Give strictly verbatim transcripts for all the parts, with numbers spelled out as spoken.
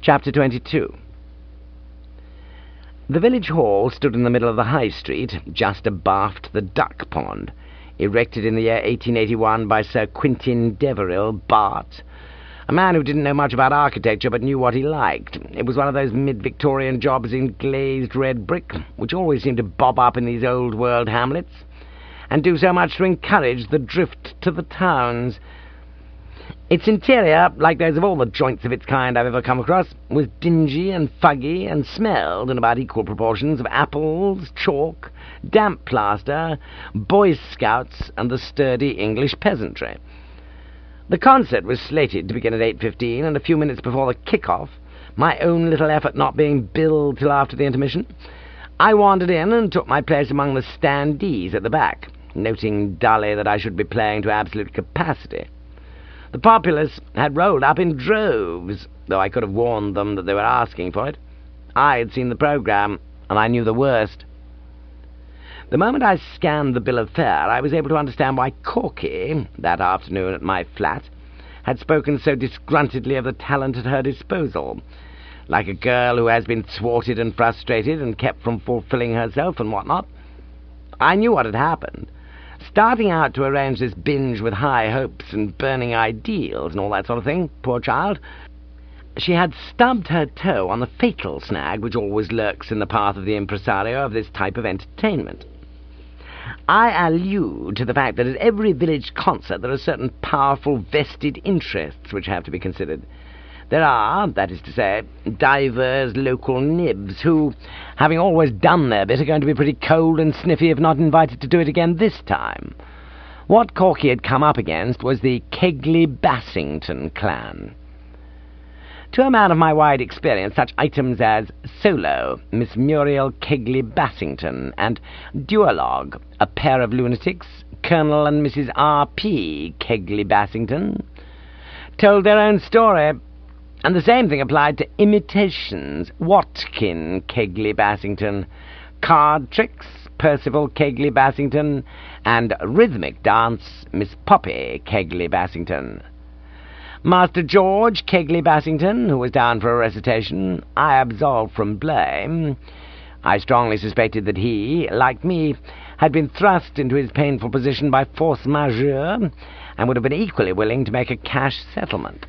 Chapter twenty-two. The village hall stood in the middle of the high street, just abaft the duck pond, erected in the year eighteen eighty-one by Sir Quintin Deverill, Bart., a man who didn't know much about architecture but knew what he liked. It was one of those mid-Victorian jobs in glazed red brick, which always seemed to bob up in these old-world hamlets, and do so much to encourage the drift to the towns. Its interior, like those of all the joints of its kind I've ever come across, was dingy and fuggy and smelled in about equal proportions of apples, chalk, damp plaster, Boy Scouts, and the sturdy English peasantry. The concert was slated to begin at eight fifteen, and a few minutes before the kick-off, my own little effort not being billed till after the intermission, I wandered in and took my place among the standees at the back, noting dully that I should be playing to absolute capacity. The populace had rolled up in droves, though I could have warned them that they were asking for it. I had seen the programme, and I knew the worst. The moment I scanned the bill of fare, I was able to understand why Corky, that afternoon at my flat, had spoken so disgruntledly of the talent at her disposal, like a girl who has been thwarted and frustrated and kept from fulfilling herself and what not. I knew what had happened. Starting out to arrange this binge with high hopes and burning ideals and all that sort of thing, poor child, she had stubbed her toe on the fatal snag which always lurks in the path of the impresario of this type of entertainment. I allude to the fact that at every village concert there are certain powerful vested interests which have to be considered. There are, that is to say, divers local nibs who, having always done their bit, are going to be pretty cold and sniffy if not invited to do it again this time. What Corky had come up against was the Kegley-Bassington clan. To a man of my wide experience, such items as Solo, Miss Muriel Kegley-Bassington, and Duologue, a pair of lunatics, Colonel and Missus R P Kegley-Bassington, told their own story. And the same thing applied to imitations, Watkin Kegley-Bassington, card tricks, Percival Kegley-Bassington, and rhythmic dance, Miss Poppy Kegley-Bassington. Master George Kegley-Bassington, who was down for a recitation, I absolved from blame. I strongly suspected that he, like me, had been thrust into his painful position by force majeure, and would have been equally willing to make a cash settlement.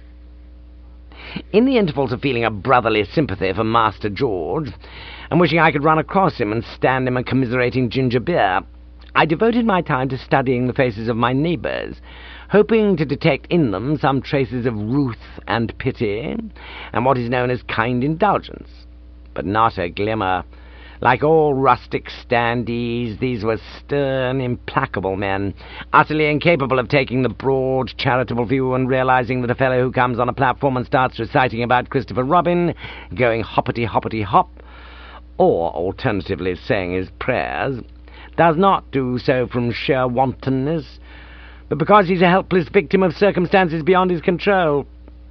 In the intervals of feeling a brotherly sympathy for Master George, and wishing I could run across him and stand him a commiserating ginger beer, I devoted my time to studying the faces of my neighbours, hoping to detect in them some traces of ruth and pity, and what is known as kind indulgence. But not a glimmer. Like all rustic standees, these were stern, implacable men, utterly incapable of taking the broad, charitable view and realizing that a fellow who comes on a platform and starts reciting about Christopher Robin, going hoppity-hoppity-hop, or alternatively saying his prayers, does not do so from sheer wantonness, but because he's a helpless victim of circumstances beyond his control.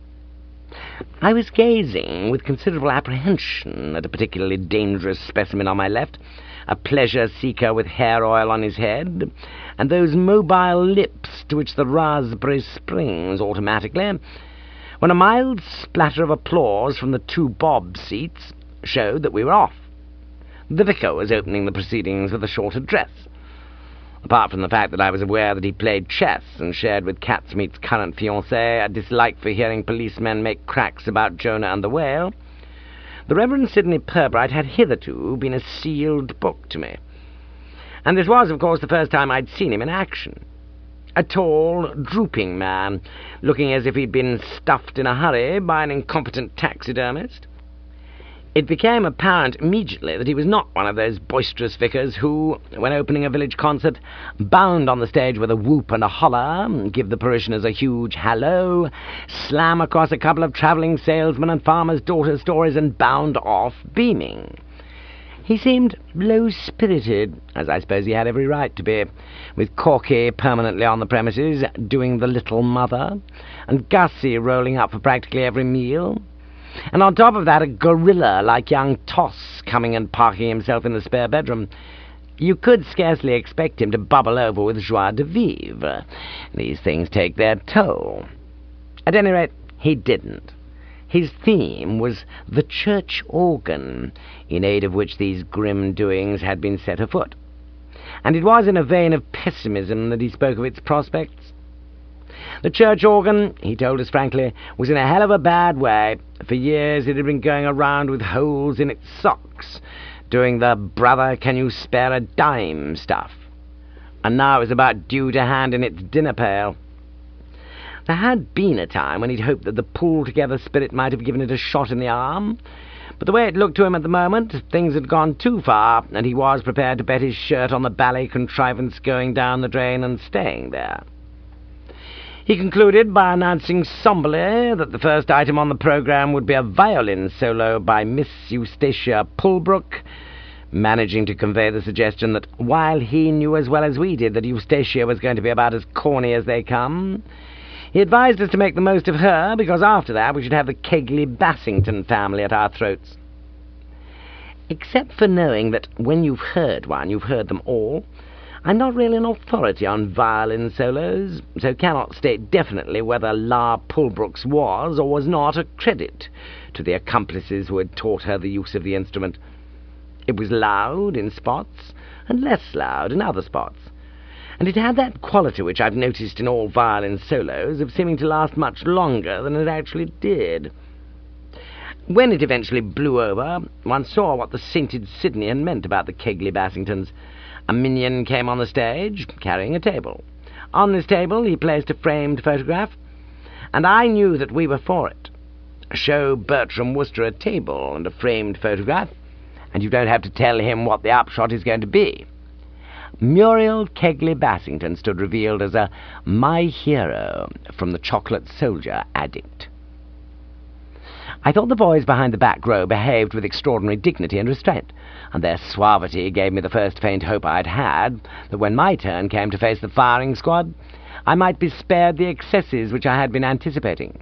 I was gazing with considerable apprehension at a particularly dangerous specimen on my left, a pleasure-seeker with hair oil on his head, and those mobile lips to which the raspberry springs automatically, when a mild splatter of applause from the two bob seats showed that we were off. The vicar was opening the proceedings with a short address. Apart from the fact that I was aware that he played chess and shared with Catsmeat's current fiancée a dislike for hearing policemen make cracks about Jonah and the whale, the Reverend Sidney Pirbright had hitherto been a sealed book to me. And this was, of course, the first time I'd seen him in action. A tall, drooping man, looking as if he'd been stuffed in a hurry by an incompetent taxidermist. It became apparent immediately that he was not one of those boisterous vicars who, when opening a village concert, bound on the stage with a whoop and a holler, give the parishioners a huge hallo, slam across a couple of travelling salesmen and farmers' daughter stories, and bound off beaming. He seemed low-spirited, as I suppose he had every right to be, with Corky permanently on the premises, doing the little mother, and Gussie rolling up for practically every meal. And on top of that, a gorilla like young Toss coming and parking himself in the spare bedroom. You could scarcely expect him to bubble over with joie de vivre. These things take their toll. At any rate, he didn't. His theme was the church organ, in aid of which these grim doings had been set afoot. And it was in a vein of pessimism that he spoke of its prospects. The church organ, he told us frankly, was in a hell of a bad way. For years it had been going around with holes in its socks, doing the brother can you spare a dime stuff. And now it was about due to hand in its dinner pail. There had been a time when he'd hoped that the pulled-together spirit might have given it a shot in the arm, but the way it looked to him at the moment, things had gone too far, and he was prepared to bet his shirt on the ballet contrivance going down the drain and staying there. He concluded by announcing somberly that the first item on the programme would be a violin solo by Miss Eustacia Pullbrook, managing to convey the suggestion that while he knew as well as we did that Eustacia was going to be about as corny as they come, he advised us to make the most of her, because after that we should have the Kegley-Bassington family at our throats. Except for knowing that when you've heard one, you've heard them all, I'm not really an authority on violin solos, so cannot state definitely whether La Pullbrook's was or was not a credit to the accomplices who had taught her the use of the instrument. It was loud in spots, and less loud in other spots, and it had that quality which I've noticed in all violin solos of seeming to last much longer than it actually did. When it eventually blew over, one saw what the sainted Sydney had meant about the Kegley-Bassingtons. A minion came on the stage, carrying a table. On this table he placed a framed photograph, and I knew that we were for it. Show Bertram Wooster a table and a framed photograph, and you don't have to tell him what the upshot is going to be. Muriel Kegley-Bassington stood revealed as a my hero from the Chocolate Soldier Addict. I thought the boys behind the back row behaved with extraordinary dignity and restraint, and their suavity gave me the first faint hope I'd had that when my turn came to face the firing squad, I might be spared the excesses which I had been anticipating.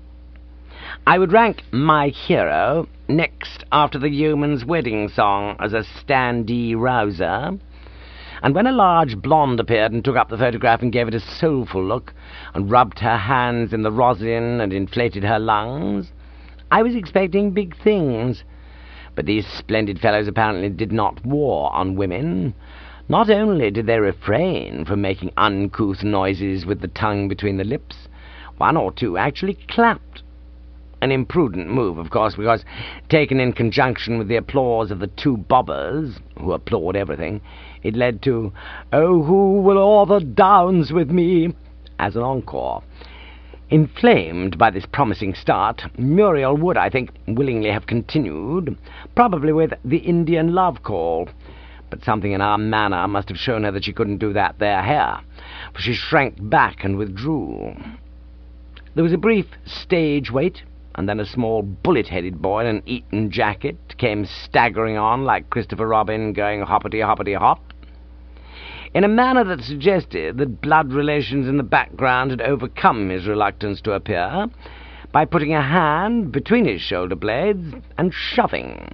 I would rank my hero next after the Yeoman's Wedding Song as a standee rouser, and when a large blonde appeared and took up the photograph and gave it a soulful look, and rubbed her hands in the rosin and inflated her lungs, I was expecting big things. But these splendid fellows apparently did not war on women. Not only did they refrain from making uncouth noises with the tongue between the lips, one or two actually clapped. An imprudent move, of course, because, taken in conjunction with the applause of the two bobbers, who applaud everything, it led to, "Oh, who will o'er the downs with me?" as an encore. Inflamed by this promising start, Muriel would, I think, willingly have continued, probably with the Indian Love Call, but something in our manner must have shown her that she couldn't do that there here, for she shrank back and withdrew. There was a brief stage wait, and then a small bullet-headed boy in an Eton jacket came staggering on like Christopher Robin going hoppity-hoppity-hop, in a manner that suggested that blood relations in the background had overcome his reluctance to appear by putting a hand between his shoulder blades and shoving.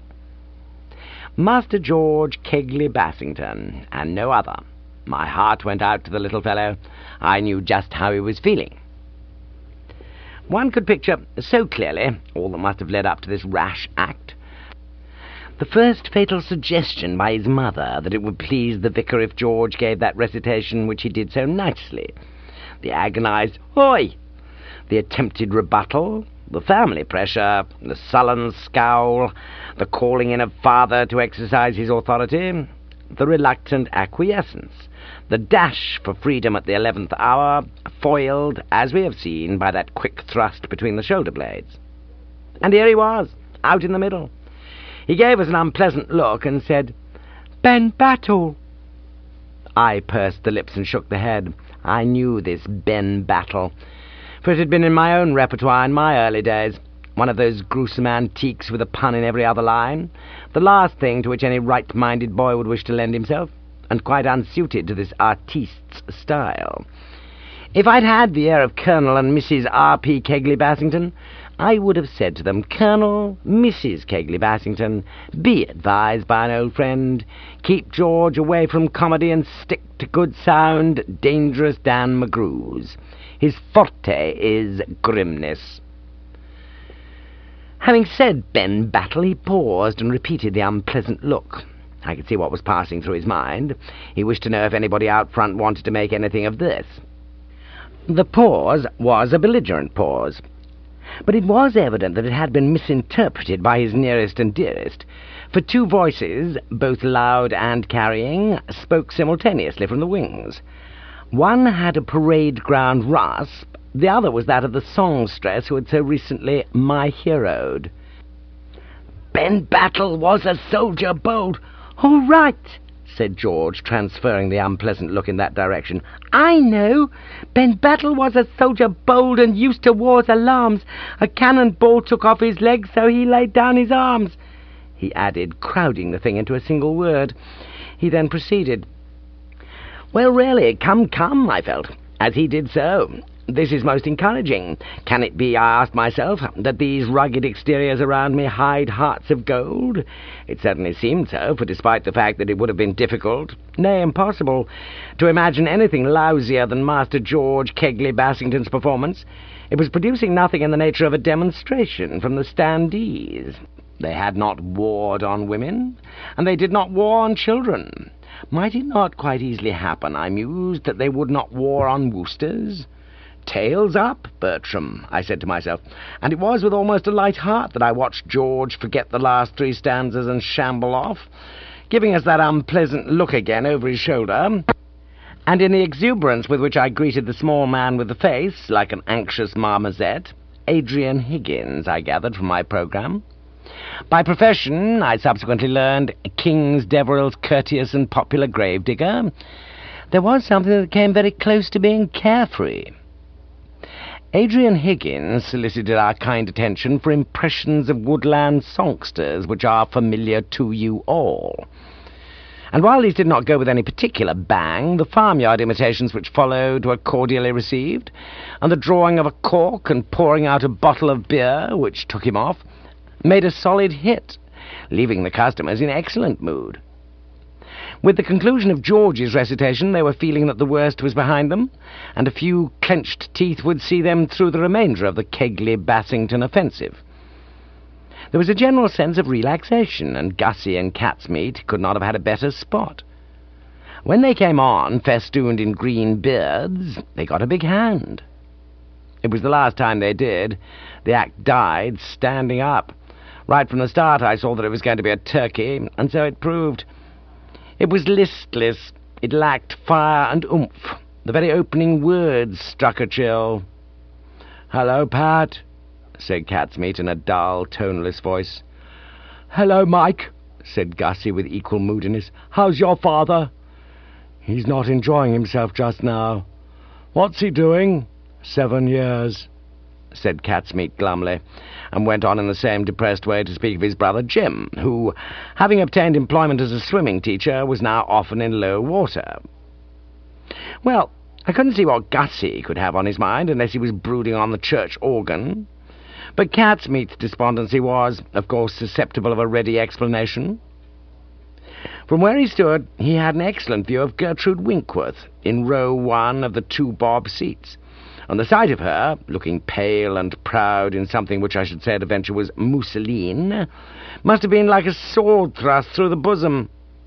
Master George Kegley-Bassington, and no other. My heart went out to the little fellow. I knew just how he was feeling. One could picture so clearly all that must have led up to this rash act. The first fatal suggestion by his mother that it would please the vicar if George gave that recitation which he did so nicely. The agonized "Oi!" The attempted rebuttal, the family pressure, the sullen scowl, the calling in of father to exercise his authority, the reluctant acquiescence, the dash for freedom at the eleventh hour, foiled, as we have seen, by that quick thrust between the shoulder blades. And here he was, out in the middle. He gave us an unpleasant look and said, "Ben Battle." I pursed the lips and shook the head. I knew this Ben Battle, for it had been in my own repertoire in my early days, one of those gruesome antiques with a pun in every other line, the last thing to which any right-minded boy would wish to lend himself, and quite unsuited to this artiste's style. If I'd had the air of Colonel and Missus R P Kegley-Bassington, I would have said to them, "Colonel, Missus Kegley-Bassington, be advised by an old friend. Keep George away from comedy and stick to good sound, dangerous Dan McGrews. His forte is grimness." Having said Ben Battle, he paused and repeated the unpleasant look. I could see what was passing through his mind. He wished to know if anybody out front wanted to make anything of this. The pause was a belligerent pause, but it was evident that it had been misinterpreted by his nearest and dearest, for two voices, both loud and carrying, spoke simultaneously from the wings. One had a parade ground rasp, the other was that of the songstress who had so recently my heroed. Ben Battle was a soldier bold. "All right," said George, transferring the unpleasant look in that direction. "I know. Ben Battle was a soldier bold and used to war's alarms. A cannon-ball took off his leg, so he laid down his arms," he added, crowding the thing into a single word. He then proceeded. "Well, really, come, come," I felt, as he did so. "This is most encouraging. Can it be, I asked myself, that these rugged exteriors around me hide hearts of gold? It certainly seemed so, for despite the fact that it would have been difficult, nay, impossible, to imagine anything lousier than Master George Kegley Bassington's performance, it was producing nothing in the nature of a demonstration from the standees. They had not warred on women, and they did not war on children. Might it not quite easily happen, I mused, that they would not war on Woosters? Tails up, Bertram, I said to myself, and it was with almost a light heart that I watched George forget the last three stanzas and shamble off, giving us that unpleasant look again over his shoulder, and in the exuberance with which I greeted the small man with the face, like an anxious marmoset, Adrian Higgins, I gathered from my programme. By profession, I subsequently learned, King's Deveril's courteous and popular gravedigger. There was something that came very close to being carefree. Adrian Higgins solicited our kind attention for impressions of woodland songsters which are familiar to you all. And while these did not go with any particular bang, the farmyard imitations which followed were cordially received, and the drawing of a cork and pouring out a bottle of beer, which took him off, made a solid hit, leaving the customers in excellent mood. With the conclusion of George's recitation, they were feeling that the worst was behind them, and a few clenched teeth would see them through the remainder of the Kegley-Bassington offensive. There was a general sense of relaxation, and Gussie and Catsmeat could not have had a better spot. When they came on, festooned in green beards, they got a big hand. It was the last time they did. The act died standing up. Right from the start I saw that it was going to be a turkey, and so it proved. It was listless. It lacked fire and oomph. The very opening words struck a chill. "Hello, Pat," said Catsmeat in a dull, toneless voice. "Hello, Mike," said Gussie with equal moodiness. "How's your father?" "He's not enjoying himself just now." "What's he doing?" "Seven years," said Catsmeat glumly, and went on in the same depressed way to speak of his brother Jim, who, having obtained employment as a swimming teacher, was now often in low water. Well, I couldn't see what Gussie could have on his mind unless he was brooding on the church organ, but Catsmeat's despondency was, of course, susceptible of a ready explanation. From where he stood, he had an excellent view of Gertrude Winkworth in row one of the two bob seats, and the sight of her, looking pale and proud in something which I should say at a venture was mousseline, must have been like a sword thrust through the bosom.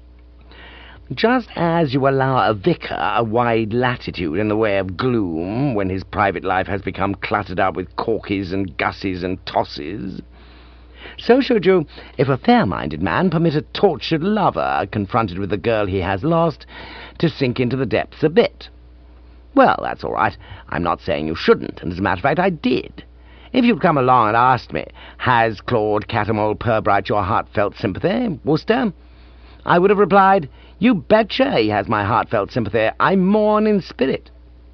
Just as you allow a vicar a wide latitude in the way of gloom when his private life has become cluttered up with corkies and gussies and tosses, so should you, if a fair-minded man, permit a tortured lover, confronted with the girl he has lost, to sink into the depths a bit. Well, that's all right. I'm not saying you shouldn't, and as a matter of fact, I did. If you'd come along and asked me, has Claude Catamole Purbright your heartfelt sympathy, Wooster? I would have replied, you betcha he has my heartfelt sympathy. I mourn in spirit.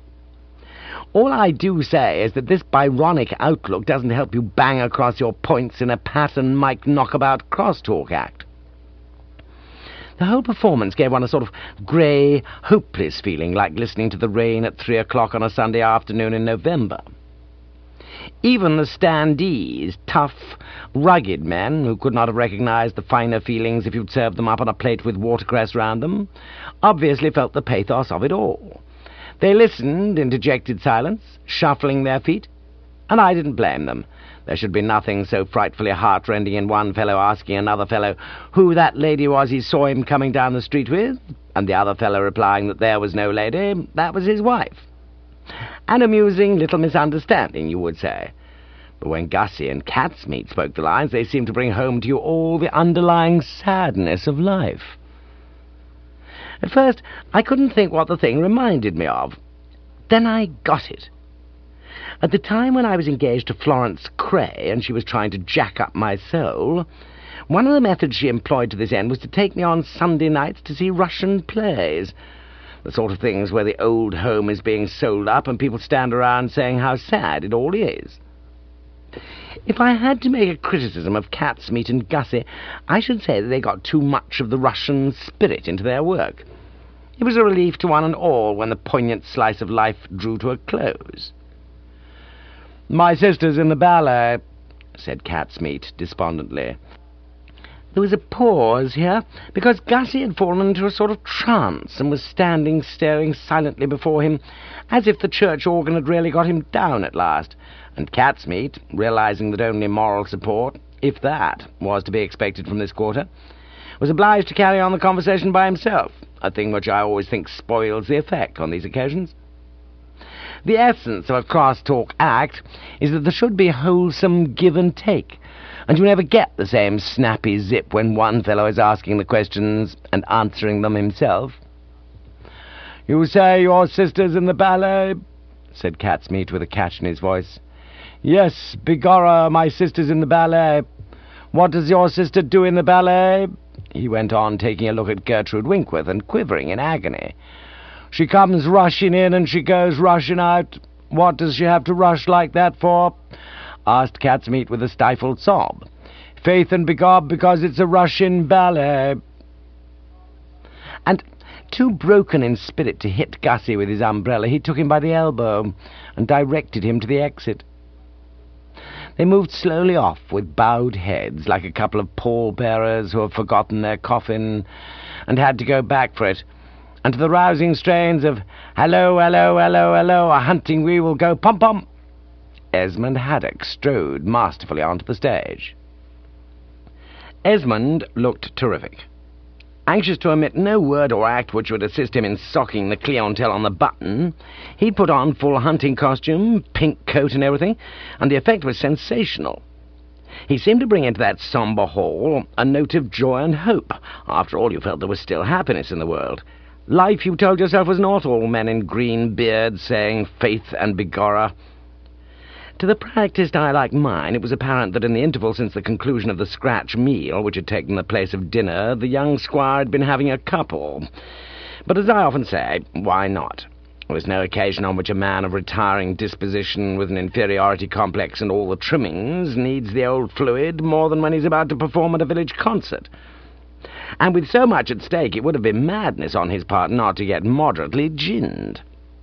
All I do say is that this Byronic outlook doesn't help you bang across your points in a Pat and Mike knockabout crosstalk act. The whole performance gave one a sort of grey, hopeless feeling, like listening to the rain at three o'clock on a Sunday afternoon in November. Even the standees, tough, rugged men, who could not have recognized the finer feelings if you'd served them up on a plate with watercress round them, obviously felt the pathos of it all. They listened in dejected silence, shuffling their feet, and I didn't blame them. There should be nothing so frightfully heart-rending in one fellow asking another fellow who that lady was he saw him coming down the street with, and the other fellow replying that there was no lady, that was his wife. An amusing little misunderstanding, you would say. But when Gussie and Catsmeat spoke the lines, they seemed to bring home to you all the underlying sadness of life. At first, I couldn't think what the thing reminded me of. Then I got it. At the time when I was engaged to Florence Cray, and she was trying to jack up my soul, one of the methods she employed to this end was to take me on Sunday nights to see Russian plays, the sort of things where the old home is being sold up and people stand around saying how sad it all is. If I had to make a criticism of Catsmeat and Gussie, I should say that they got too much of the Russian spirit into their work. It was a relief to one and all when the poignant slice of life drew to a close. "My sister's in the ballet," said Catsmeat despondently. There was a pause here, because Gussie had fallen into a sort of trance and was standing staring silently before him, as if the church organ had really got him down at last, and Catsmeat, realizing that only moral support, if that, was to be expected from this quarter, was obliged to carry on the conversation by himself, a thing which I always think spoils the effect on these occasions. The essence of a cross-talk act is that there should be wholesome give and take, and you never get the same snappy zip when one fellow is asking the questions and answering them himself. "You say your sister's in the ballet?" said Catsmeat with a catch in his voice. "Yes, begorra, my sister's in the ballet. What does your sister do in the ballet?" he went on, taking a look at Gertrude Winkworth and quivering in agony. "She comes rushing in and she goes rushing out. What does she have to rush like that for?" asked Catsmeat with a stifled sob. "Faith and begob, because it's a Russian ballet." And, too broken in spirit to hit Gussie with his umbrella, he took him by the elbow and directed him to the exit. They moved slowly off with bowed heads, like a couple of pall-bearers who have forgotten their coffin and had to go back for it, and to the rousing strains of "Hello, hello, hello, hello, a hunting we will go, pom-pom," Esmond Haddock strode masterfully onto the stage. Esmond looked terrific. Anxious to omit no word or act which would assist him in socking the clientele on the button, he put on full hunting costume, pink coat and everything, and the effect was sensational. He seemed to bring into that sombre hall a note of joy and hope. After all, you felt there was still happiness in the world. Life, you told yourself, was not all men in green beards saying faith and begorra. To the practised eye like mine, it was apparent that in the interval since the conclusion of the scratch meal, which had taken the place of dinner, the young squire had been having a couple. But as I often say, why not? There was no occasion on which a man of retiring disposition with an inferiority complex and all the trimmings needs the old fluid more than when he's about to perform at a village concert. And with so much at stake, it would have been madness on his part not to get moderately ginned.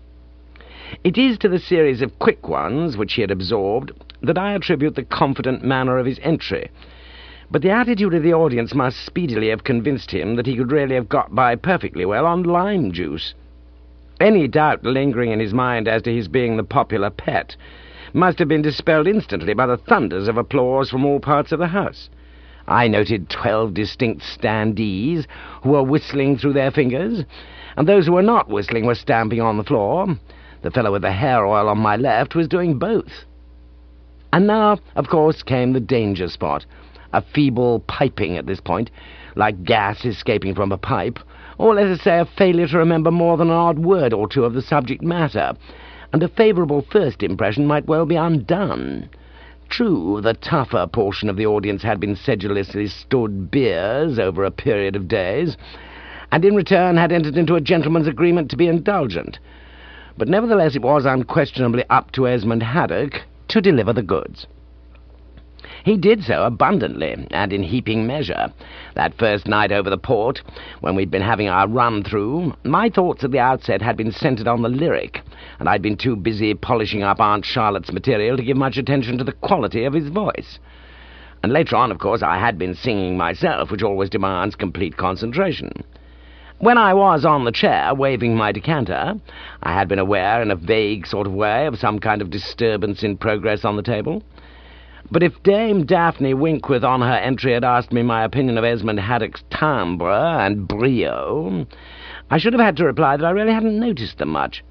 It is to the series of quick ones which he had absorbed that I attribute the confident manner of his entry, but the attitude of the audience must speedily have convinced him that he could really have got by perfectly well on lime juice. Any doubt lingering in his mind as to his being the popular pet must have been dispelled instantly by the thunders of applause from all parts of the house. I noted twelve distinct standees who were whistling through their fingers, and those who were not whistling were stamping on the floor. The fellow with the hair oil on my left was doing both. And now, of course, came the danger spot, a feeble piping at this point, like gas escaping from a pipe, or let us say a failure to remember more than an odd word or two of the subject matter, and a favourable first impression might well be undone. True, the tougher portion of the audience had been sedulously stood beers over a period of days, and in return had entered into a gentleman's agreement to be indulgent. But nevertheless it was unquestionably up to Esmond Haddock to deliver the goods. He did so abundantly, and in heaping measure. That first night over the port, when we'd been having our run-through, my thoughts at the outset had been centred on the lyric, and I'd been too busy polishing up Aunt Charlotte's material to give much attention to the quality of his voice. And later on, of course, I had been singing myself, which always demands complete concentration. When I was on the chair, waving my decanter, I had been aware, in a vague sort of way, of some kind of disturbance in progress on the table. But if Dame Daphne Winkworth on her entry had asked me my opinion of Esmond Haddock's timbre and brio, I should have had to reply that I really hadn't noticed them much.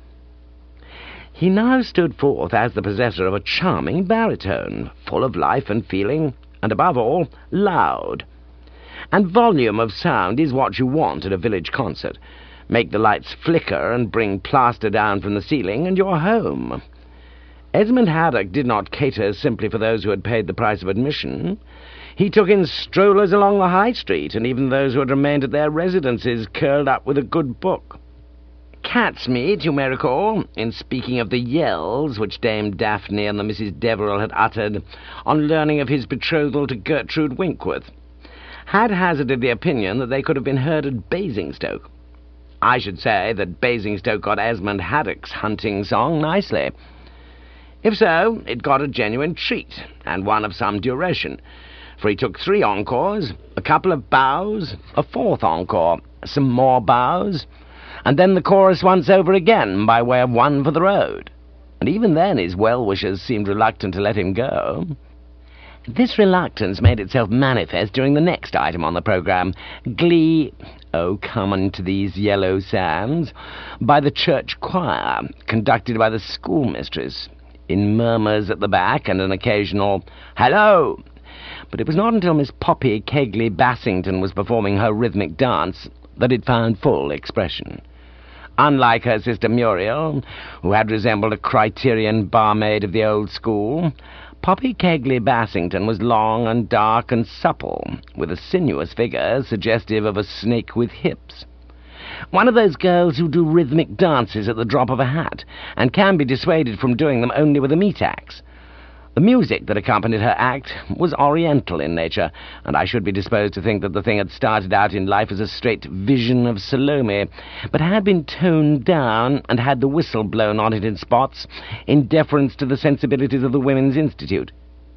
He now stood forth as the possessor of a charming baritone, full of life and feeling, and above all, loud. And volume of sound is what you want at a village concert. Make the lights flicker and bring plaster down from the ceiling, and you're home. Esmond Haddock did not cater simply for those who had paid the price of admission. He took in strollers along the High Street, and even those who had remained at their residences curled up with a good book. Catsmeat, you may recall, in speaking of the yells which Dame Daphne and the Missus Deverell had uttered on learning of his betrothal to Gertrude Winkworth, had hazarded the opinion that they could have been heard at Basingstoke. I should say that Basingstoke got Esmond Haddock's hunting song nicely. If so, it got a genuine treat, and one of some duration, for he took three encores, a couple of bows, a fourth encore, some more bows, and then the chorus once over again by way of one for the road. And even then his well-wishers seemed reluctant to let him go. This reluctance made itself manifest during the next item on the programme, Glee, oh, come unto these yellow sands, by the church choir, conducted by the schoolmistress, in murmurs at the back and an occasional "Hello!" But it was not until Miss Poppy Kegley Bassington was performing her rhythmic dance that it found full expression. Unlike her sister Muriel, who had resembled a Criterion barmaid of the old school, Poppy Kegley Bassington was long and dark and supple, with a sinuous figure suggestive of a snake with hips. One of those girls who do rhythmic dances at the drop of a hat, and can be dissuaded from doing them only with a meat-axe. The music that accompanied her act was oriental in nature, and I should be disposed to think that the thing had started out in life as a straight vision of Salome, but had been toned down and had the whistle blown on it in spots, in deference to the sensibilities of the Women's Institute.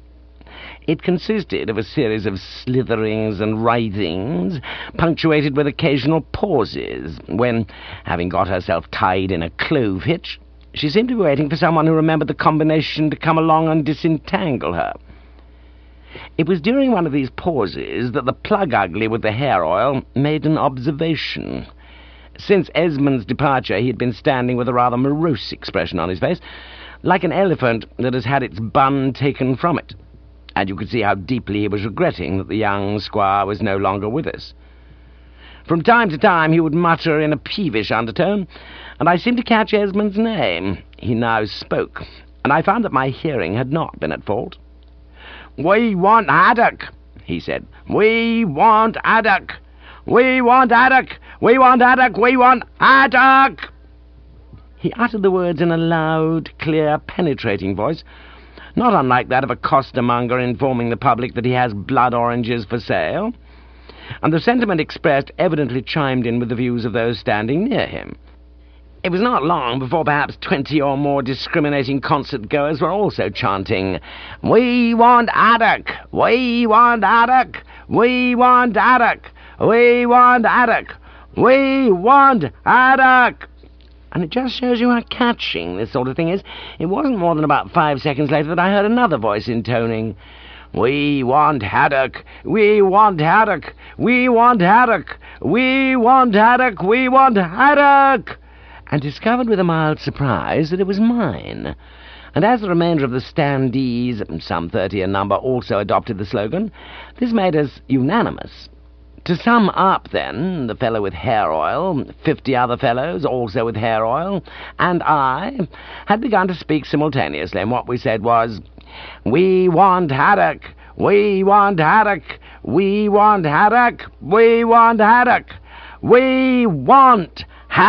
It consisted of a series of slitherings and writhings, punctuated with occasional pauses, when, having got herself tied in a clove hitch, she seemed to be waiting for someone who remembered the combination to come along and disentangle her. It was during one of these pauses that the plug-ugly with the hair oil made an observation. Since Esmond's departure he had been standing with a rather morose expression on his face, like an elephant that has had its bun taken from it, and you could see how deeply he was regretting that the young squire was no longer with us. From time to time he would mutter in a peevish undertone, and I seemed to catch Esmond's name. He now spoke, and I found that my hearing had not been at fault. "We want Haddock," he said. "We want Haddock. We want Haddock. We want Haddock. We want Haddock." He uttered the words in a loud, clear, penetrating voice, not unlike that of a costermonger informing the public that he has blood oranges for sale, and the sentiment expressed evidently chimed in with the views of those standing near him. It was not long before perhaps twenty or more discriminating concert-goers were also chanting, "We want Haddock! We want Haddock! We want Haddock! We want Haddock! We want Haddock!" And it just shows you how catching this sort of thing is. It wasn't more than about five seconds later that I heard another voice intoning, "We want Haddock! We want Haddock! We want Haddock! We want Haddock! We want Haddock!" and discovered with a mild surprise that it was mine. And as the remainder of the standees, some thirty in number, also adopted the slogan, this made us unanimous. To sum up, then, the fellow with hair oil, fifty other fellows, also with hair oil, and I, had begun to speak simultaneously, and what we said was, "We want Haddock! We want Haddock! We want Haddock! We want Haddock! We want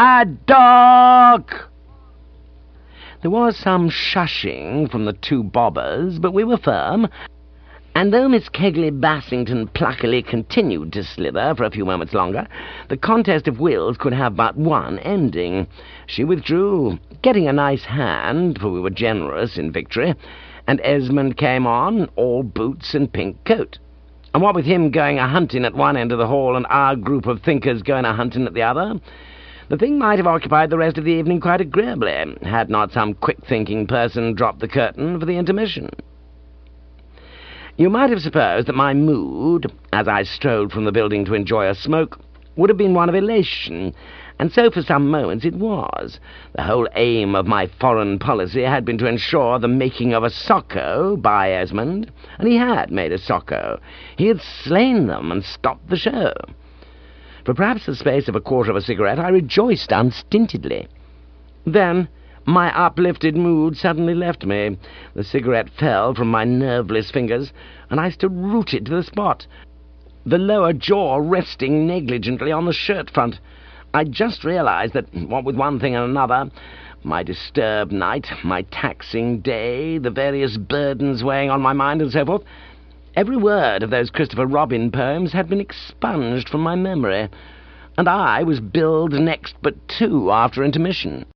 Haddock!" There was some shushing from the two bobbers, but we were firm, and though Miss Kegley Bassington pluckily continued to slither for a few moments longer, the contest of wills could have but one ending. She withdrew, getting a nice hand, for we were generous in victory, and Esmond came on, all boots and pink coat. And what with him going a-hunting at one end of the hall and our group of thinkers going a-hunting at the other, the thing might have occupied the rest of the evening quite agreeably, had not some quick-thinking person dropped the curtain for the intermission. You might have supposed that my mood, as I strolled from the building to enjoy a smoke, would have been one of elation, and so for some moments it was. The whole aim of my foreign policy had been to ensure the making of a Socko by Esmond, and he had made a Socko. He had slain them and stopped the show. For perhaps the space of a quarter of a cigarette I rejoiced unstintedly. Then my uplifted mood suddenly left me. The cigarette fell from my nerveless fingers, and I stood rooted to the spot, the lower jaw resting negligently on the shirt front. I just realized that, what with one thing and another, my disturbed night, my taxing day, the various burdens weighing on my mind, and so forth, every word of those Christopher Robin poems had been expunged from my memory, and I was billed next but two after intermission.